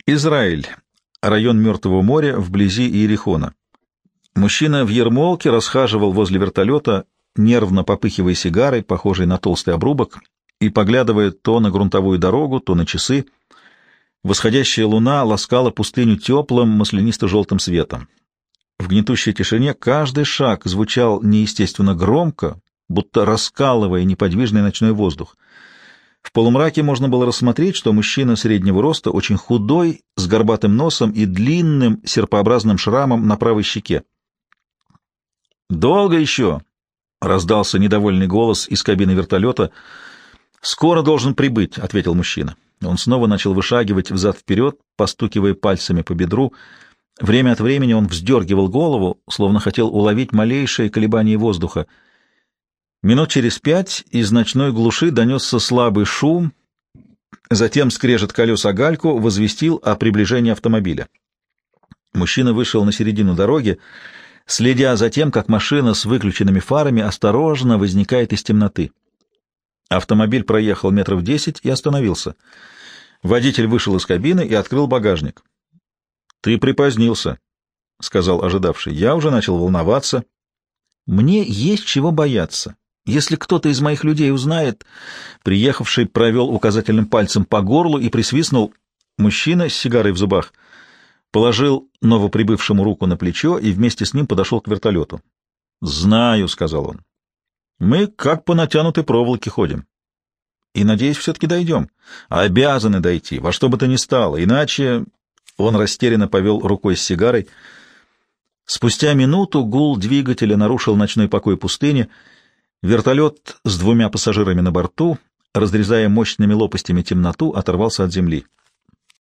Израиль. Район Мертвого моря вблизи Иерихона. Мужчина в ермолке расхаживал возле вертолета, нервно попыхивая сигарой, похожей на толстый обрубок, и поглядывая то на грунтовую дорогу, то на часы. Восходящая луна ласкала пустыню теплым маслянисто-желтым светом. В гнетущей тишине каждый шаг звучал неестественно громко, будто раскалывая неподвижный ночной воздух. В полумраке можно было рассмотреть, что мужчина среднего роста, очень худой, с горбатым носом и длинным серпообразным шрамом на правой щеке. «Долго еще?» — раздался недовольный голос из кабины вертолета. «Скоро должен прибыть», — ответил мужчина. Он снова начал вышагивать взад-вперед, постукивая пальцами по бедру. Время от времени он вздергивал голову, словно хотел уловить малейшее колебание воздуха. Минут через 5 из ночной глуши донесся слабый шум, затем скрежет колес о гальку возвестил о приближении автомобиля. Мужчина вышел на середину дороги, следя за тем, как машина с выключенными фарами осторожно возникает из темноты. Автомобиль проехал 10 метров и остановился. Водитель вышел из кабины и открыл багажник. «Ты припозднился», — сказал ожидавший. «Я уже начал волноваться». «Мне есть чего бояться. Если кто-то из моих людей узнает...» Приехавший провел указательным пальцем по горлу и присвистнул. Мужчина с сигарой в зубах положил новоприбывшему руку на плечо и вместе с ним подошел к вертолету. «Знаю», — сказал он. «Мы как по натянутой проволоке ходим. И, надеюсь, все-таки дойдем. Обязаны дойти, во что бы то ни стало, иначе...» Он растерянно повел рукой с сигарой. Спустя минуту гул двигателя нарушил ночной покой пустыни. Вертолет с 2 пассажирами на борту, разрезая мощными лопастями темноту, оторвался от земли.